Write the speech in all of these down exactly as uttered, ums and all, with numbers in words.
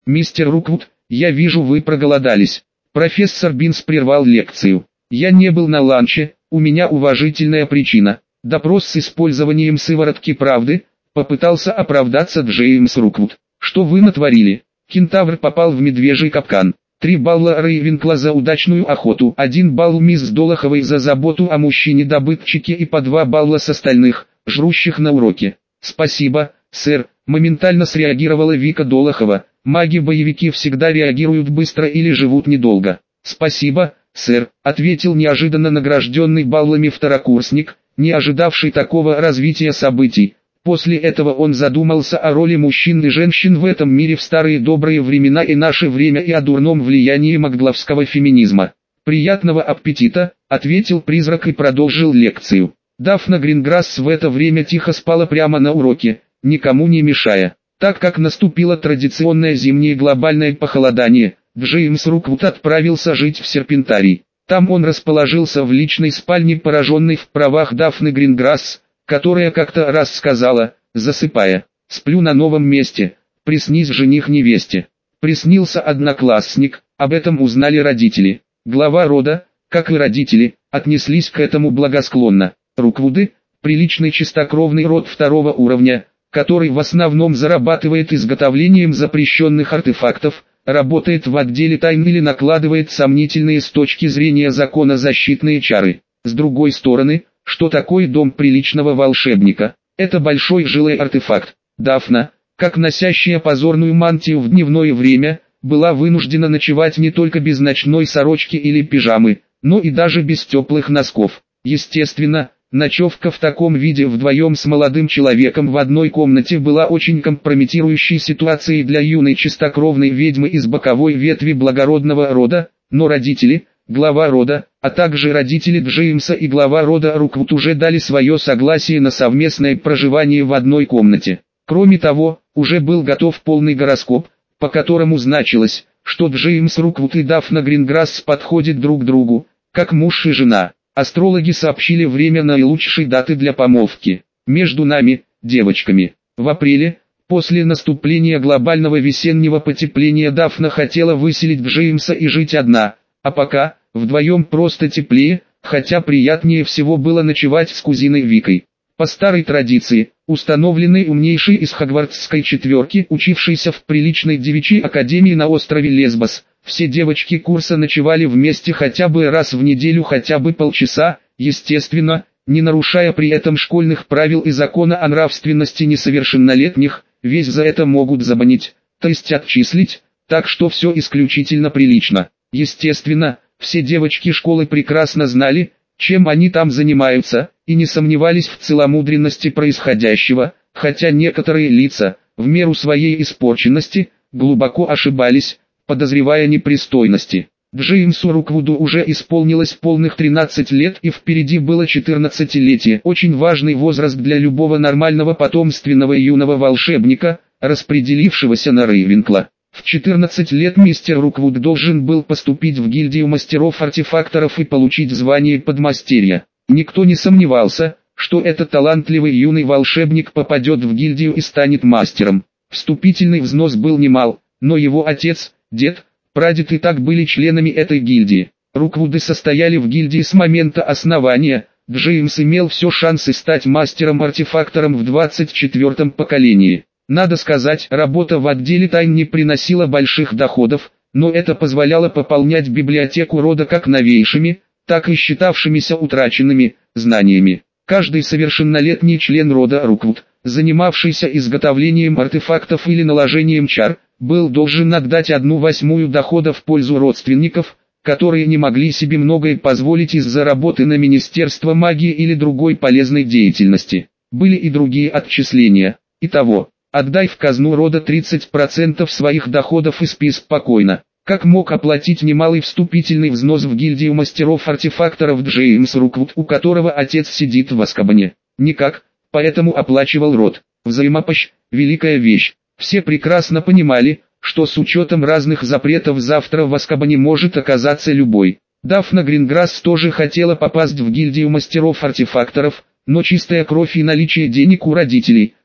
Мистер Руквуд, я вижу, вы проголодались. Профессор Бинс прервал лекцию. Я не был на ланче, у меня уважительная причина. Допрос с использованием сыворотки правды, попытался оправдаться Джеймс Руквуд. Что вы натворили? Кентавр попал в медвежий капкан. Три балла Рейвенкла за удачную охоту, один балл мисс Долоховой за заботу о мужчине-добытчике и по два балла с остальных, жрущих на уроке. Спасибо, сэр, моментально среагировала Вика Долохова. Маги-боевики всегда реагируют быстро или живут недолго. Спасибо, сэр, ответил неожиданно награжденный баллами второкурсник, не ожидавший такого развития событий. После этого он задумался о роли мужчин и женщин в этом мире в старые добрые времена и наше время и о дурном влиянии магловского феминизма. «Приятного аппетита», — ответил призрак и продолжил лекцию. Дафна Гринграсс в это время тихо спала прямо на уроке, никому не мешая. Так как наступило традиционное зимнее глобальное похолодание, Джеймс Руквуд отправился жить в Серпентарий. Там он расположился в личной спальне, пораженной в правах Дафны Гринграсс, которая как-то раз сказала, засыпая: «Сплю на новом месте, приснись жених невесте». Приснился одноклассник, об этом узнали родители. Глава рода, как и родители, отнеслись к этому благосклонно. Руквуды – приличный чистокровный род второго уровня, который в основном зарабатывает изготовлением запрещенных артефактов, работает в отделе тайн или накладывает сомнительные с точки зрения закона защитные чары. С другой стороны, что такое дом приличного волшебника? Это большой жилой артефакт. Дафна, как носящая позорную мантию в дневное время, была вынуждена ночевать не только без ночной сорочки или пижамы, но и даже без теплых носков. Естественно, ночевка в таком виде вдвоем с молодым человеком в одной комнате была очень компрометирующей ситуацией для юной чистокровной ведьмы из боковой ветви благородного рода, но родители, глава рода, а также родители Джеймса и глава рода Руквуд уже дали свое согласие на совместное проживание в одной комнате. Кроме того, уже был готов полный гороскоп, по которому значилось, что Джеймс Руквуд и Дафна Гринграсс подходят друг другу, как муж и жена. Астрологи сообщили время наилучшей даты для помолвки. Между нами, девочками. В апреле, после наступления глобального весеннего потепления, Дафна хотела выселить Джеймса и жить одна, а пока, вдвоем просто теплее, хотя приятнее всего было ночевать с кузиной Викой. По старой традиции, установленной умнейшей из хогвартсской четверки, учившейся в приличной девичьей академии на острове Лесбос, все девочки курса ночевали вместе хотя бы раз в неделю, хотя бы полчаса, естественно, не нарушая при этом школьных правил и закона о нравственности несовершеннолетних, ведь за это могут забанить, то есть отчислить, так что все исключительно прилично. Естественно, все девочки школы прекрасно знали, чем они там занимаются, и не сомневались в целомудренности происходящего, хотя некоторые лица, в меру своей испорченности, глубоко ошибались, подозревая непристойности. Джеймсу Руквуду уже исполнилось полных тринадцать лет и впереди было четырнадцатилетие, очень важный возраст для любого нормального потомственного юного волшебника, распределившегося на Рейвенкла. В четырнадцать лет мистер Руквуд должен был поступить в гильдию мастеров-артефакторов и получить звание подмастерья. Никто не сомневался, что этот талантливый юный волшебник попадет в гильдию и станет мастером. Вступительный взнос был немал, но его отец, дед, прадед и так были членами этой гильдии. Руквуды состояли в гильдии с момента основания. Джеймс имел все шансы стать мастером-артефактором в двадцать четвёртом поколении. Надо сказать, работа в отделе тайн не приносила больших доходов, но это позволяло пополнять библиотеку рода как новейшими, так и считавшимися утраченными знаниями. Каждый совершеннолетний член рода Руквуд, занимавшийся изготовлением артефактов или наложением чар, был должен отдать одну восьмую дохода в пользу родственников, которые не могли себе многое позволить из-за работы на Министерство магии или другой полезной деятельности. Были и другие отчисления. Итого, отдай в казну рода тридцать процентов своих доходов и спи спокойно. Как мог оплатить немалый вступительный взнос в гильдию мастеров-артефакторов Джеймс Руквуд, у которого отец сидит в Азкабане? Никак, поэтому оплачивал род. Взаимопомощь – великая вещь. Все прекрасно понимали, что с учетом разных запретов завтра в Азкабане может оказаться любой. Дафна Гринграсс тоже хотела попасть в гильдию мастеров-артефакторов, но чистая кровь и наличие денег у родителей,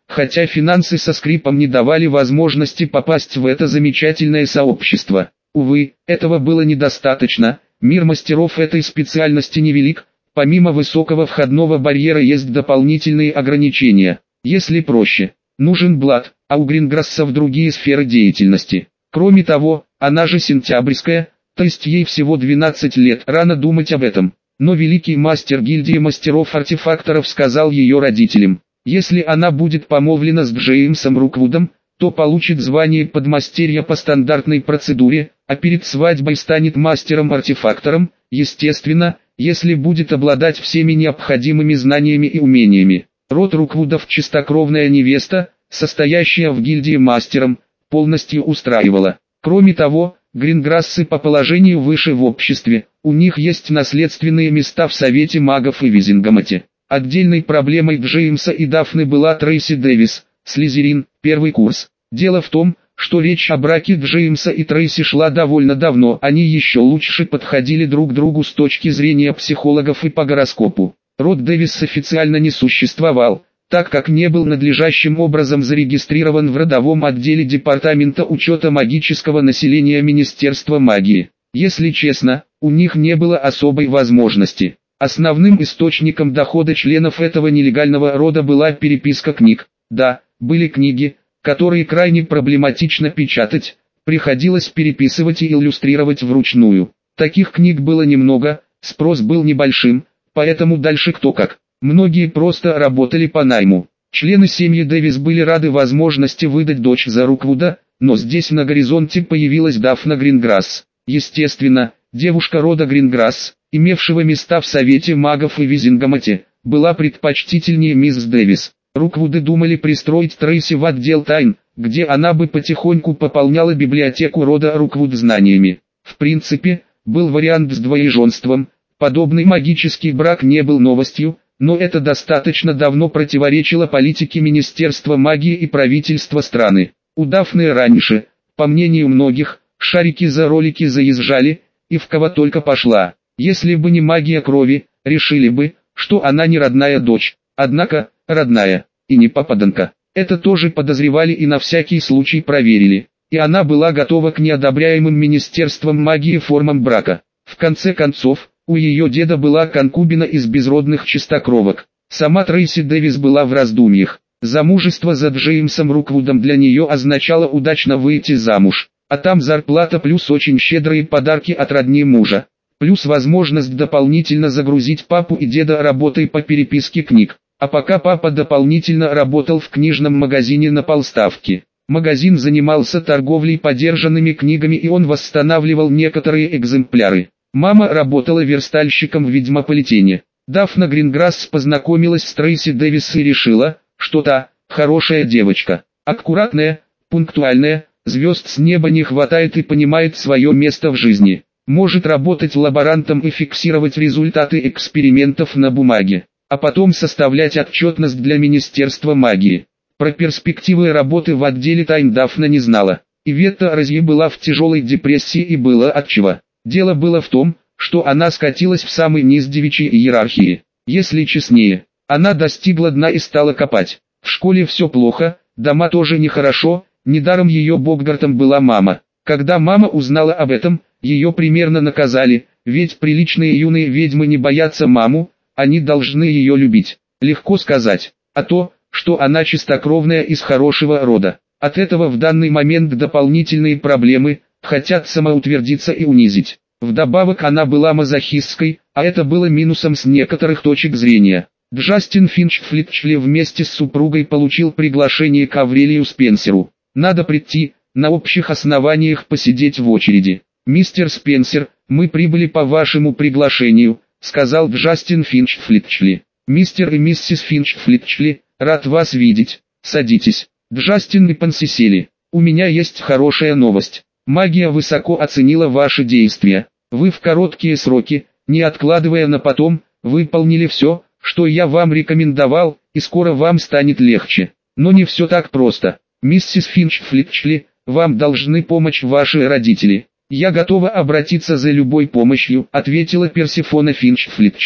хотя финансы со скрипом не давали возможности попасть в это замечательное сообщество. Увы, этого было недостаточно, мир мастеров этой специальности невелик, помимо высокого входного барьера есть дополнительные ограничения. Если проще, нужен блат, а у Гринграссов другие сферы деятельности. Кроме того, она же сентябрьская, то есть ей всего двенадцать лет, рано думать об этом. Но великий мастер гильдии мастеров-артефакторов сказал ее родителям, если она будет помолвлена с Джеймсом Руквудом, то получит звание подмастерья по стандартной процедуре, а перед свадьбой станет мастером-артефактором, естественно, если будет обладать всеми необходимыми знаниями и умениями. Род Руквудов чистокровная невеста, состоящая в гильдии мастером, полностью устраивала. Кроме того, Гринграссы по положению выше в обществе, у них есть наследственные места в Совете магов и Визингамате. Отдельной проблемой Джеймса и Дафны была Трейси Дэвис, Слизерин, первый курс. Дело в том, что речь о браке Джеймса и Трейси шла довольно давно, они еще лучше подходили друг другу с точки зрения психологов и по гороскопу. Род Дэвис официально не существовал, так как не был надлежащим образом зарегистрирован в родовом отделе Департамента учета магического населения Министерства магии. Если честно, у них не было особой возможности. Основным источником дохода членов этого нелегального рода была переписка книг. Да, были книги, которые крайне проблематично печатать, приходилось переписывать и иллюстрировать вручную. Таких книг было немного, спрос был небольшим, поэтому дальше кто как. Многие просто работали по найму. Члены семьи Дэвис были рады возможности выдать дочь за Руквуда, но здесь на горизонте появилась Дафна Гринграсс. Естественно, девушка рода Гринграсс, имевшего места в Совете магов и Визингамате, была предпочтительнее мисс Дэвис. Руквуды думали пристроить Трейси в отдел тайн, где она бы потихоньку пополняла библиотеку рода Руквуд знаниями. В принципе, был вариант с двоеженством, подобный магический брак не был новостью, но это достаточно давно противоречило политике Министерства магии и правительства страны. У Дафны раньше, по мнению многих, шарики за ролики заезжали, и в кого только пошла. Если бы не магия крови, решили бы, что она не родная дочь, однако, родная, и не попаданка. Это тоже подозревали и на всякий случай проверили. И она была готова к неодобряемым Министерством магии формам брака. В конце концов, у ее деда была конкубина из безродных чистокровок. Сама Трейси Дэвис была в раздумьях. Замужество за Джеймсом Руквудом для нее означало удачно выйти замуж. А там зарплата плюс очень щедрые подарки от родни мужа. Плюс возможность дополнительно загрузить папу и деда работой по переписке книг. А пока папа дополнительно работал в книжном магазине на полставки. Магазин занимался торговлей подержанными книгами и он восстанавливал некоторые экземпляры. Мама работала верстальщиком в Ведьмополитене. Дафна Гринграсс познакомилась с Трейси Дэвис и решила, что та, хорошая девочка, аккуратная, пунктуальная, звезд с неба не хватает и понимает свое место в жизни. Может работать лаборантом и фиксировать результаты экспериментов на бумаге, а потом составлять отчетность для Министерства магии. Про перспективы работы в отделе тайн Дафна не знала. Иветта Розье была в тяжелой депрессии и было отчего. Дело было в том, что она скатилась в самый низ девичьей иерархии. Если честнее, она достигла дна и стала копать. В школе все плохо, дома тоже нехорошо, недаром ее Боггартом была мама. Когда мама узнала об этом, ее примерно наказали, ведь приличные юные ведьмы не боятся маму, они должны ее любить. Легко сказать, а то, что она чистокровная из хорошего рода. От этого в данный момент дополнительные проблемы, хотят самоутвердиться и унизить. Вдобавок она была мазохистской, а это было минусом с некоторых точек зрения. Джастин Финч Флитчли вместе с супругой получил приглашение к Аврелию Спенсеру. Надо прийти, на общих основаниях посидеть в очереди. «Мистер Спенсер, мы прибыли по вашему приглашению», — сказал Джастин Финч Флитчли. «Мистер и миссис Финч Флитчли, рад вас видеть. Садитесь». Джастин и Панси сели. «У меня есть хорошая новость. Магия высоко оценила ваши действия. Вы в короткие сроки, не откладывая на потом, выполнили все, что я вам рекомендовал, и скоро вам станет легче. Но не все так просто. Миссис Финч Флитчли, вам должны помочь ваши родители». «Я готова обратиться за любой помощью», — ответила Персифона Финч Флитчли.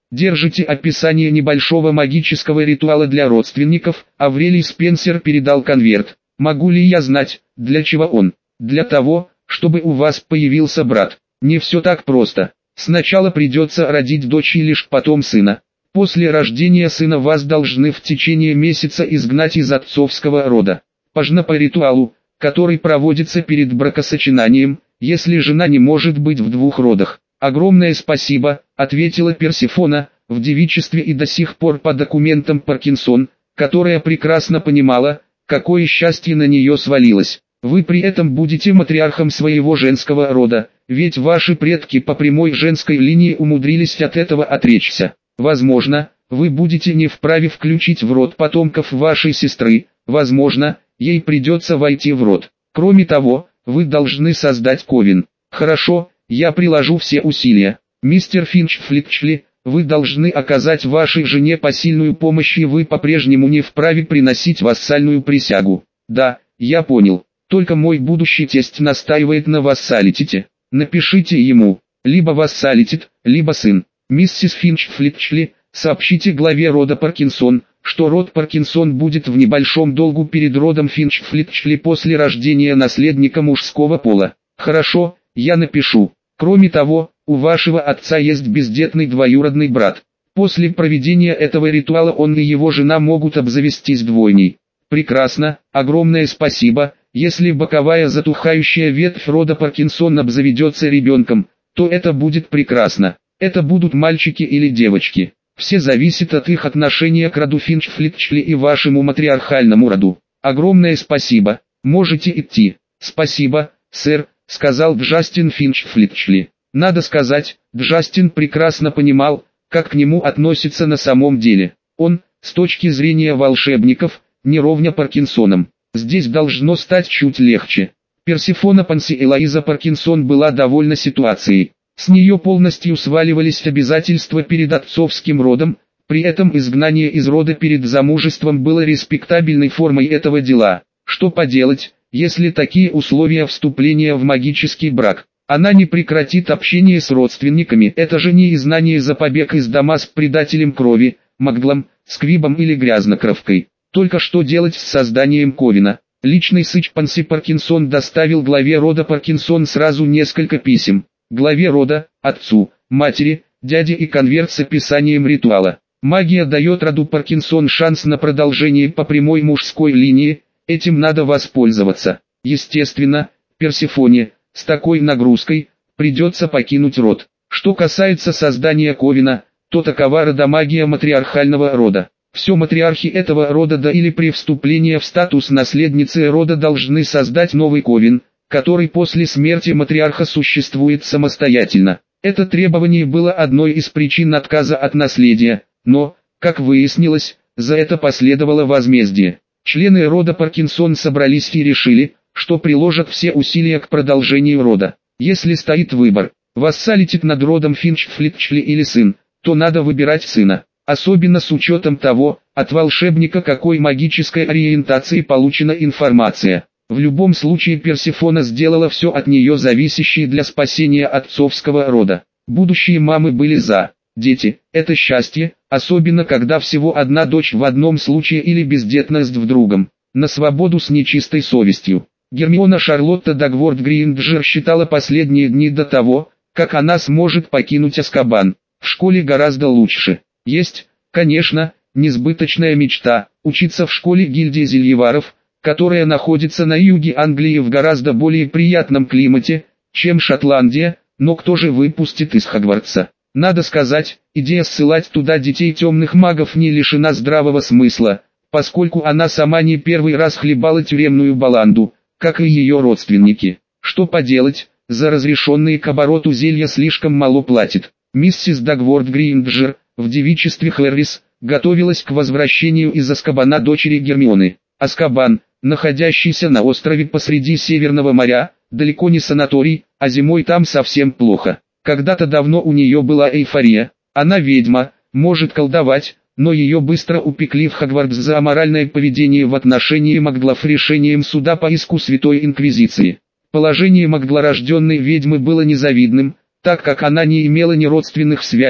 Держите описание небольшого магического ритуала для родственников. Аврелий Спенсер передал конверт. Могу ли я знать, для чего он? Для того, чтобы у вас появился брат. Не все так просто. Сначала придется родить дочь и лишь потом сына. После рождения сына вас должны в течение месяца изгнать из отцовского рода. Важно по ритуалу, который проводится перед бракосочетанием, если жена не может быть в двух родах. «Огромное спасибо», — ответила Персефона, в девичестве и до сих пор по документам Паркинсон, которая прекрасно понимала, какое счастье на нее свалилось. Вы при этом будете матриархом своего женского рода, ведь ваши предки по прямой женской линии умудрились от этого отречься. Возможно, вы будете не вправе включить в род потомков вашей сестры, возможно, ей придется войти в род. Кроме того, вы должны создать ковен. Хорошо, я приложу все усилия. Мистер Финч-Флитчли, вы должны оказать вашей жене посильную помощь, и вы по-прежнему не вправе приносить вассальную присягу. Да, я понял. Только мой будущий тесть настаивает на вассалитете. Напишите ему, либо вассалитет, либо сын. Миссис Финч-Флитчли, сообщите главе рода Паркинсон, что род Паркинсон будет в небольшом долгу перед родом Финч-Флитчли после рождения наследника мужского пола. Хорошо, я напишу. Кроме того, у вашего отца есть бездетный двоюродный брат. После проведения этого ритуала он и его жена могут обзавестись двойней. Прекрасно, огромное спасибо. Если боковая затухающая ветвь рода Паркинсон обзаведется ребенком, то это будет прекрасно. Это будут мальчики или девочки. Все зависит от их отношения к роду Финч-Флитчли и вашему матриархальному роду. Огромное спасибо. Можете идти. Спасибо, сэр, сказал Джастин Финч-Флитчли. Надо сказать, Джастин прекрасно понимал, как к нему относятся на самом деле. Он, с точки зрения волшебников, не ровня Паркинсонам. Здесь должно стать чуть легче. Персефона Панси Элоиза Паркинсон была довольна ситуацией. С нее полностью сваливались обязательства перед отцовским родом, при этом изгнание из рода перед замужеством было респектабельной формой этого дела. Что поделать, если такие условия вступления в магический брак? Она не прекратит общение с родственниками, это же не изгнание за побег из дома с предателем крови, маглом, сквибом или грязнокровкой. Только что делать с созданием ковена? Личный сыч Панси Паркинсон доставил главе рода Паркинсон сразу несколько писем. Главе рода, отцу, матери, дяде и конверт с описанием ритуала. Магия дает роду Паркинсон шанс на продолжение по прямой мужской линии, этим надо воспользоваться. Естественно, Персефоне, с такой нагрузкой, придется покинуть род. Что касается создания ковена, то такова родомагия матриархального рода. Все матриархи этого рода да или при вступлении в статус наследницы рода должны создать новый ковен, который после смерти матриарха существует самостоятельно. Это требование было одной из причин отказа от наследия, но, как выяснилось, за это последовало возмездие. Члены рода Паркинсон собрались и решили, что приложат все усилия к продолжению рода. Если стоит выбор, вассалитет над родом Финч-Флитчли или сын, то надо выбирать сына. Особенно с учетом того, от волшебника какой магической ориентации получена информация. В любом случае Персефона сделала все от нее зависящее для спасения отцовского рода. Будущие мамы были за. Дети – это счастье, особенно когда всего одна дочь в одном случае или бездетность в другом. На свободу с нечистой совестью. Гермиона Шарлотта Дагворт Гринджер считала последние дни до того, как она сможет покинуть Азкабан. В школе гораздо лучше. Есть, конечно, несбыточная мечта – учиться в школе гильдии зельеваров, которая находится на юге Англии в гораздо более приятном климате, чем Шотландия, но кто же выпустит из Хогвартса? Надо сказать, идея ссылать туда детей темных магов не лишена здравого смысла, поскольку она сама не первый раз хлебала тюремную баланду, как и ее родственники. Что поделать, за разрешенные к обороту зелья слишком мало платит. Миссис Дагворт Гринджер, в девичестве Хэррис, готовилась к возвращению из Азкабана дочери Гермионы. Азкабан, находящийся на острове посреди Северного моря, далеко не санаторий, а зимой там совсем плохо. Когда-то давно у нее была эйфория, она ведьма, может колдовать, но ее быстро упекли в Хогвартс за аморальное поведение в отношении маглов решением суда по иску Святой Инквизиции. Положение маглорожденной ведьмы было незавидным, так как она не имела ни родственных связей,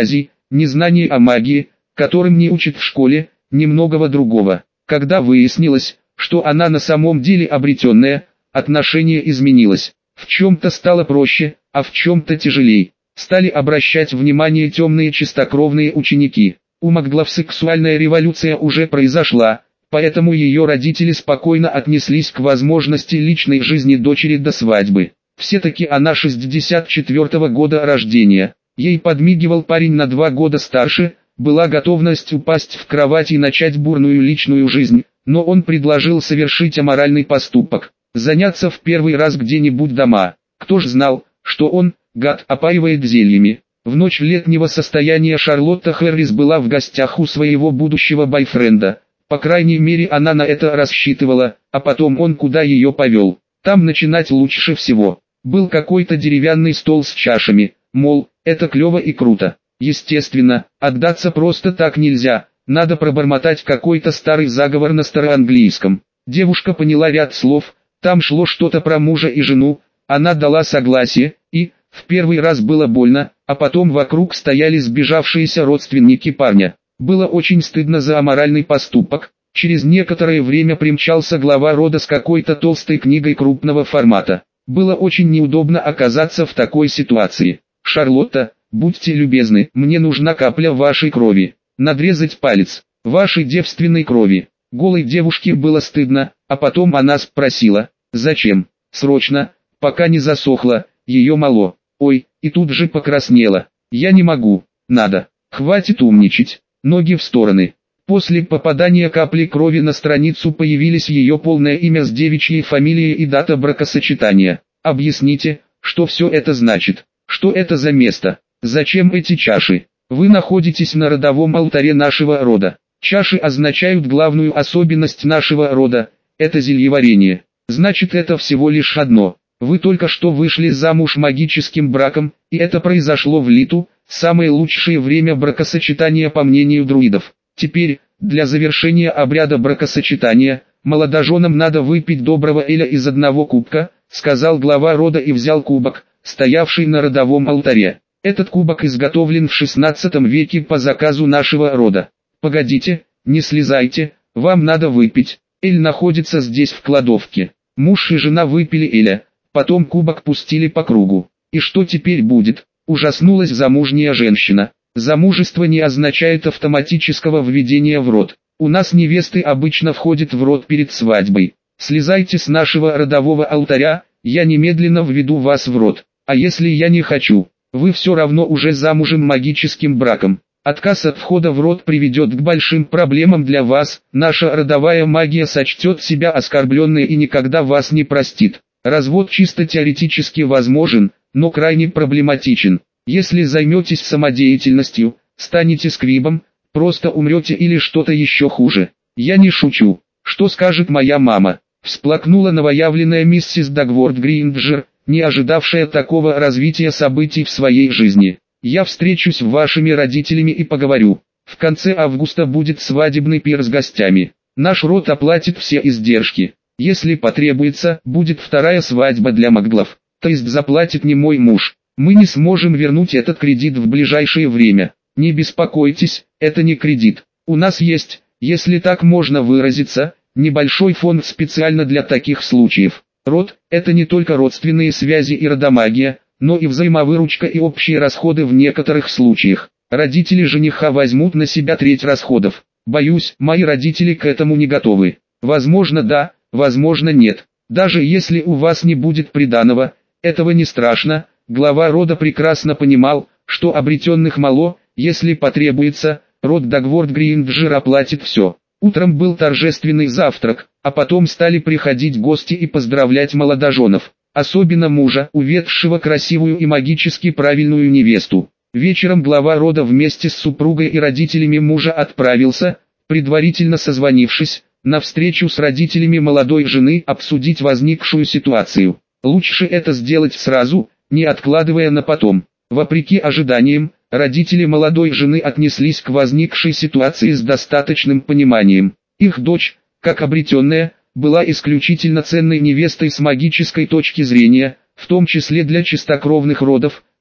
ни знаний о магии, которым не учат в школе, ни многого другого. Когда выяснилось, что она на самом деле обретенная, отношение изменилось. В чем-то стало проще, а в чем-то тяжелее. Стали обращать внимание темные чистокровные ученики. У Макглав сексуальная революция уже произошла, поэтому ее родители спокойно отнеслись к возможности личной жизни дочери до свадьбы. Все-таки она шестьдесят четвёртого года рождения. Ей подмигивал парень на два года старше, была готовность упасть в кровать и начать бурную личную жизнь, но он предложил совершить аморальный поступок, заняться в первый раз где-нибудь дома. Кто ж знал, что он, гад, опаивает зельями. В ночь летнего состояния Шарлотта Хэррис была в гостях у своего будущего бойфренда. По крайней мере она на это рассчитывала, а потом он куда ее повел. Там начинать лучше всего. Был какой-то деревянный стол с чашами, мол, это клево и круто. Естественно, отдаться просто так нельзя, надо пробормотать какой-то старый заговор на староанглийском. Девушка поняла ряд слов, там шло что-то про мужа и жену, она дала согласие, и, в первый раз было больно, а потом вокруг стояли сбежавшиеся родственники парня. Было очень стыдно за аморальный поступок. Через некоторое время примчался глава рода с какой-то толстой книгой крупного формата. Было очень неудобно оказаться в такой ситуации. «Шарлотта, будьте любезны, мне нужна капля вашей крови. Надрезать палец, вашей девственной крови». Голой девушке было стыдно, а потом она спросила, «Зачем?» «Срочно, пока не засохло, ее мало». «Ой», и тут же покраснела. «Я не могу, надо, хватит умничать». Ноги в стороны. После попадания капли крови на страницу появились ее полное имя с девичьей фамилией и дата бракосочетания. Объясните, что все это значит? Что это за место? Зачем эти чаши? Вы находитесь на родовом алтаре нашего рода. Чаши означают главную особенность нашего рода, это зельеварение. Значит, это всего лишь одно. Вы только что вышли замуж магическим браком, и это произошло в Литу, самое лучшее время бракосочетания по мнению друидов. Теперь, для завершения обряда бракосочетания, молодоженам надо выпить доброго эля из одного кубка, сказал глава рода и взял кубок, стоявший на родовом алтаре. Этот кубок изготовлен в шестнадцатом веке по заказу нашего рода. Погодите, не слезайте, вам надо выпить. Эль находится здесь в кладовке. Муж и жена выпили эля, потом кубок пустили по кругу. И что теперь будет? Ужаснулась замужняя женщина. Замужество не означает автоматического введения в род. У нас невесты обычно входят в род перед свадьбой. Слезайте с нашего родового алтаря, я немедленно введу вас в род. А если я не хочу? Вы все равно уже замужем магическим браком. Отказ от входа в род приведет к большим проблемам для вас, наша родовая магия сочтет себя оскорбленной и никогда вас не простит. Развод чисто теоретически возможен, но крайне проблематичен. Если займетесь самодеятельностью, станете скрибом, просто умрете или что-то еще хуже. Я не шучу. Что скажет моя мама? Всплакнула новоявленная миссис Дагворд Гринджер, не ожидавшая такого развития событий в своей жизни. Я встречусь с вашими родителями и поговорю. В конце августа будет свадебный пир с гостями. Наш род оплатит все издержки. Если потребуется, будет вторая свадьба для Макглав. То есть заплатит не мой муж. Мы не сможем вернуть этот кредит в ближайшее время. Не беспокойтесь, это не кредит. У нас есть, если так можно выразиться, небольшой фонд специально для таких случаев. Род – это не только родственные связи и родомагия, но и взаимовыручка и общие расходы в некоторых случаях. Родители жениха возьмут на себя треть расходов. Боюсь, мои родители к этому не готовы. Возможно да, возможно нет. Даже если у вас не будет приданого, этого не страшно. Глава рода прекрасно понимал, что обретенных мало, если потребуется, род Дагворд Гринджер оплатит все. Утром был торжественный завтрак, а потом стали приходить гости и поздравлять молодоженов. Особенно мужа, уведшего красивую и магически правильную невесту. Вечером глава рода вместе с супругой и родителями мужа отправился, предварительно созвонившись, на встречу с родителями молодой жены обсудить возникшую ситуацию. Лучше это сделать сразу, не откладывая на потом. Вопреки ожиданиям, родители молодой жены отнеслись к возникшей ситуации с достаточным пониманием. Их дочь, как обретенная, была исключительно ценной невестой с магической точки зрения, в том числе для чистокровных родов,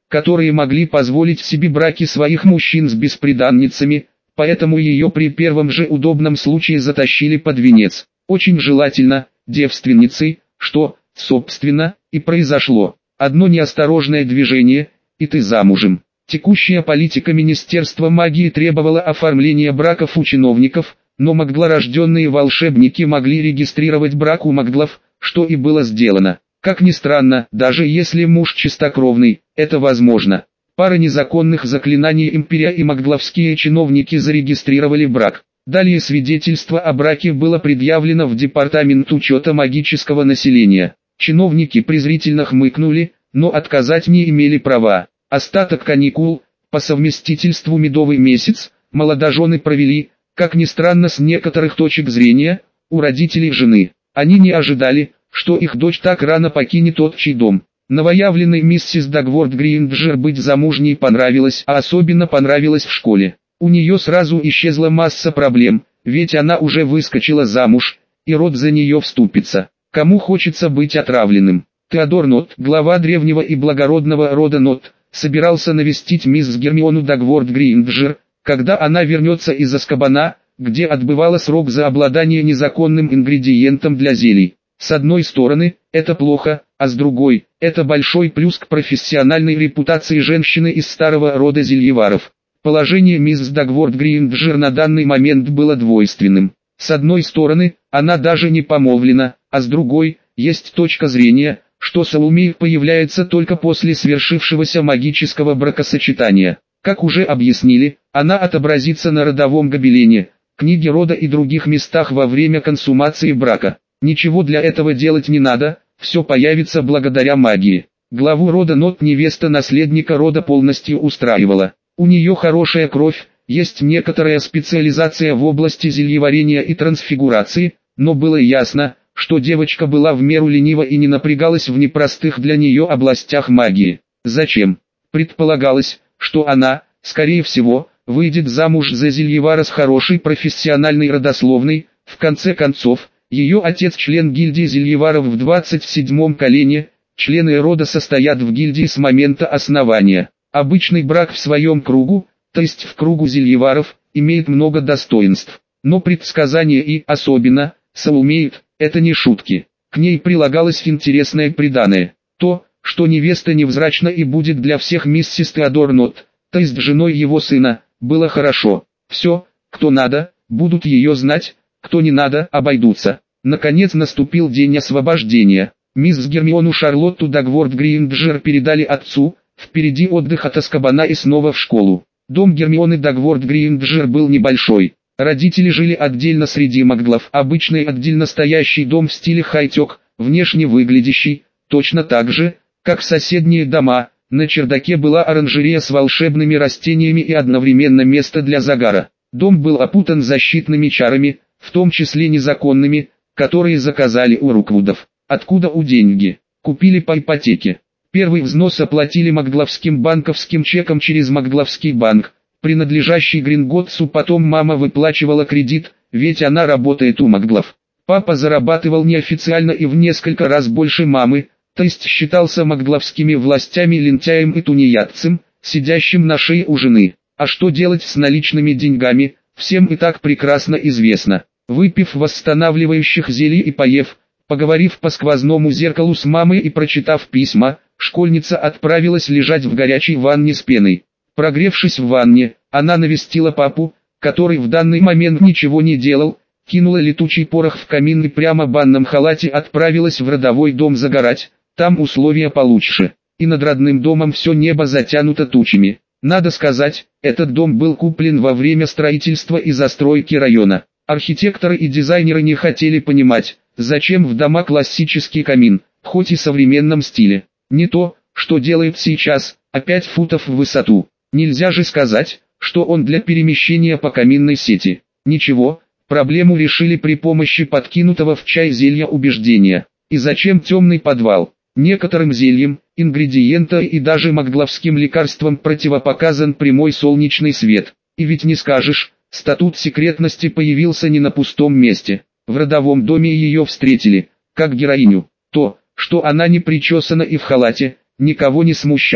которые могли позволить себе браки своих мужчин с бесприданницами, поэтому ее при первом же удобном случае затащили под венец. Очень желательно, девственницей, что, собственно, и произошло. Одно неосторожное движение, и ты замужем. Текущая политика Министерства магии требовала оформления браков у чиновников, но магдлорожденные волшебники могли регистрировать брак у магдлов, что и было сделано. Как ни странно, даже если муж чистокровный, это возможно. Пара незаконных заклинаний империя и магдловские чиновники зарегистрировали брак. Далее свидетельство о браке было предъявлено в департамент учета магического населения. Чиновники презрительно хмыкнули, но отказать не имели права. Остаток каникул, по совместительству медовый месяц, молодожены провели, как ни странно с некоторых точек зрения, у родителей жены. Они не ожидали, что их дочь так рано покинет отчий дом. Новоявленной миссис Дагворт Гринджер быть замужней понравилось, а особенно понравилось в школе. У нее сразу исчезла масса проблем, ведь она уже выскочила замуж, и род за нее вступится. Кому хочется быть отравленным? Теодор Нот, глава древнего и благородного рода Нот, собирался навестить мисс Гермиону Дагворт Гринджер, когда она вернется из Азкабана, где отбывала срок за обладание незаконным ингредиентом для зелий. С одной стороны, это плохо, а с другой, это большой плюс к профессиональной репутации женщины из старого рода зельеваров. Положение мисс Дагворт Гринджер на данный момент было двойственным. С одной стороны, она даже не помолвлена, а с другой, есть точка зрения, что Салумеев появляется только после свершившегося магического бракосочетания. Как уже объяснили, она отобразится на родовом гобелене, книге рода и других местах во время консумации брака. Ничего для этого делать не надо, все появится благодаря магии. Главу рода Нот невеста наследника рода полностью устраивала. У нее хорошая кровь, есть некоторая специализация в области зельеварения и трансфигурации, но было ясно, что девочка была в меру ленива и не напрягалась в непростых для нее областях магии. Зачем? Предполагалось, что она, скорее всего, выйдет замуж за зельевара с хорошей профессиональной родословной. В конце концов, ее отец член гильдии зельеваров в двадцать седьмом колене, члены рода состоят в гильдии с момента основания. Обычный брак в своем кругу, то есть в кругу зельеваров, имеет много достоинств. Но предсказание и, особенно, Салумеев, это не шутки. К ней прилагалось интересное приданое. То, что невеста невзрачна и будет для всех миссис Теодор Нот, то есть женой его сына, было хорошо. Все, кто надо, будут ее знать, кто не надо, обойдутся. Наконец наступил день освобождения. Мисс Гермиону Шарлотту Дагворт Гринджер передали отцу, впереди отдых от Азкабана и снова в школу. Дом Гермионы Дагворт Гринджер был небольшой. Родители жили отдельно среди магдлов, обычный отдельно стоящий дом в стиле хай-тек, внешне выглядящий, точно так же, как соседние дома. На чердаке была оранжерея с волшебными растениями и одновременно место для загара. Дом был опутан защитными чарами, в том числе незаконными, которые заказали у Руквудов. Откуда у деньги? Купили по ипотеке. Первый взнос оплатили магдловским банковским чеком через Магдловский банк, принадлежащий Гринготсу. Потом мама выплачивала кредит, ведь она работает у магдлов. Папа зарабатывал неофициально и в несколько раз больше мамы, то есть считался магдловскими властями лентяем и тунеядцем, сидящим на шее у жены. А что делать с наличными деньгами, всем и так прекрасно известно. Выпив восстанавливающих зелий и поев, поговорив по сквозному зеркалу с мамой и прочитав письма, школьница отправилась лежать в горячей ванне с пеной. Прогревшись в ванне, она навестила папу, который в данный момент ничего не делал, кинула летучий порох в камин и прямо в банном халате отправилась в родовой дом загорать. Там условия получше, и над родным домом все небо затянуто тучами. Надо сказать, этот дом был куплен во время строительства и застройки района. Архитекторы и дизайнеры не хотели понимать, зачем в дома классический камин, хоть и в современном стиле. Не то, что делает сейчас, а пять футов в высоту. Нельзя же сказать, что он для перемещения по каминной сети. Ничего, проблему решили при помощи подкинутого в чай зелья убеждения. И зачем темный подвал? Некоторым зельям, ингредиента и даже магдловским лекарствам противопоказан прямой солнечный свет. И ведь не скажешь, статут секретности появился не на пустом месте. В родовом доме ее встретили, как героиню. То, что она не причесана и в халате, никого не смущало.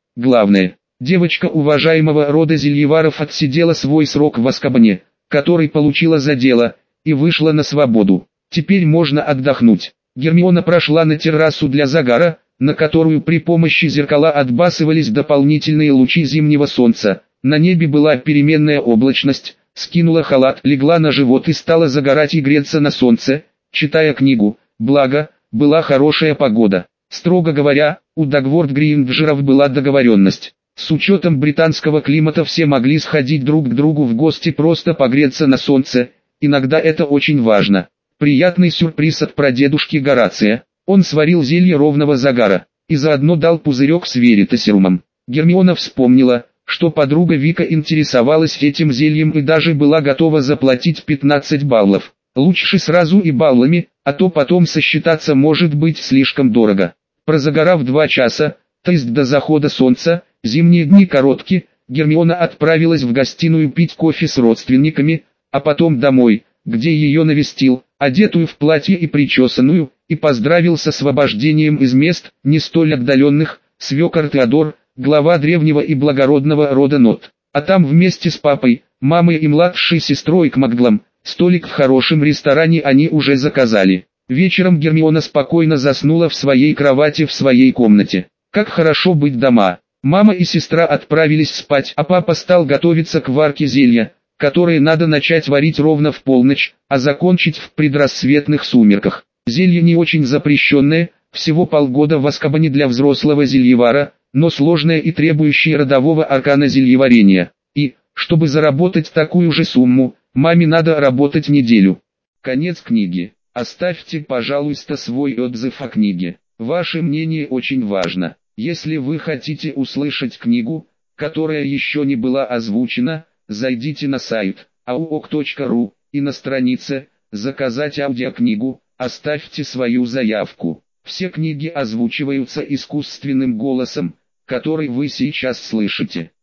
Главное, девочка уважаемого рода Зельеваров отсидела свой срок в Азкабане, который получила за дело, и вышла на свободу. Теперь можно отдохнуть. Гермиона прошла на террасу для загара, на которую при помощи зеркала отбрасывались дополнительные лучи зимнего солнца. На небе была переменная облачность, скинула халат, легла на живот и стала загорать и греться на солнце, читая книгу. Благо, была хорошая погода. Строго говоря, у Дагворд Гринджеров была договоренность. С учетом британского климата все могли сходить друг к другу в гости просто погреться на солнце, иногда это очень важно. Приятный сюрприз от прадедушки Горация. Он сварил зелье ровного загара, и заодно дал пузырек с веритасиумом. Гермиона вспомнила, что подруга Вика интересовалась этим зельем и даже была готова заплатить пятнадцать баллов. Лучше сразу и баллами, а то потом сосчитаться может быть слишком дорого. Прозагорав два часа, то есть до захода солнца, зимние дни короткие, Гермиона отправилась в гостиную пить кофе с родственниками, а потом домой, где ее навестил, одетую в платье и причесанную, и поздравил с освобождением из мест, не столь отдаленных, свекор Теодор, глава древнего и благородного рода Нот. А там вместе с папой, мамой и младшей сестрой Кмагглом, столик в хорошем ресторане они уже заказали. Вечером Гермиона спокойно заснула в своей кровати в своей комнате. Как хорошо быть дома. Мама и сестра отправились спать, а папа стал готовиться к варке зелья, которое надо начать варить ровно в полночь, а закончить в предрассветных сумерках. Зелье не очень запрещенное, всего полгода в Азкабане для взрослого зельевара, но сложное и требующее родового аркана зельеварения. И, чтобы заработать такую же сумму, маме надо работать неделю. Конец книги. Оставьте, пожалуйста, свой отзыв о книге. Ваше мнение очень важно. Если вы хотите услышать книгу, которая еще не была озвучена, зайдите на сайт ауок точка ру и на странице «Заказать аудиокнигу» оставьте свою заявку. Все книги озвучиваются искусственным голосом, который вы сейчас слышите.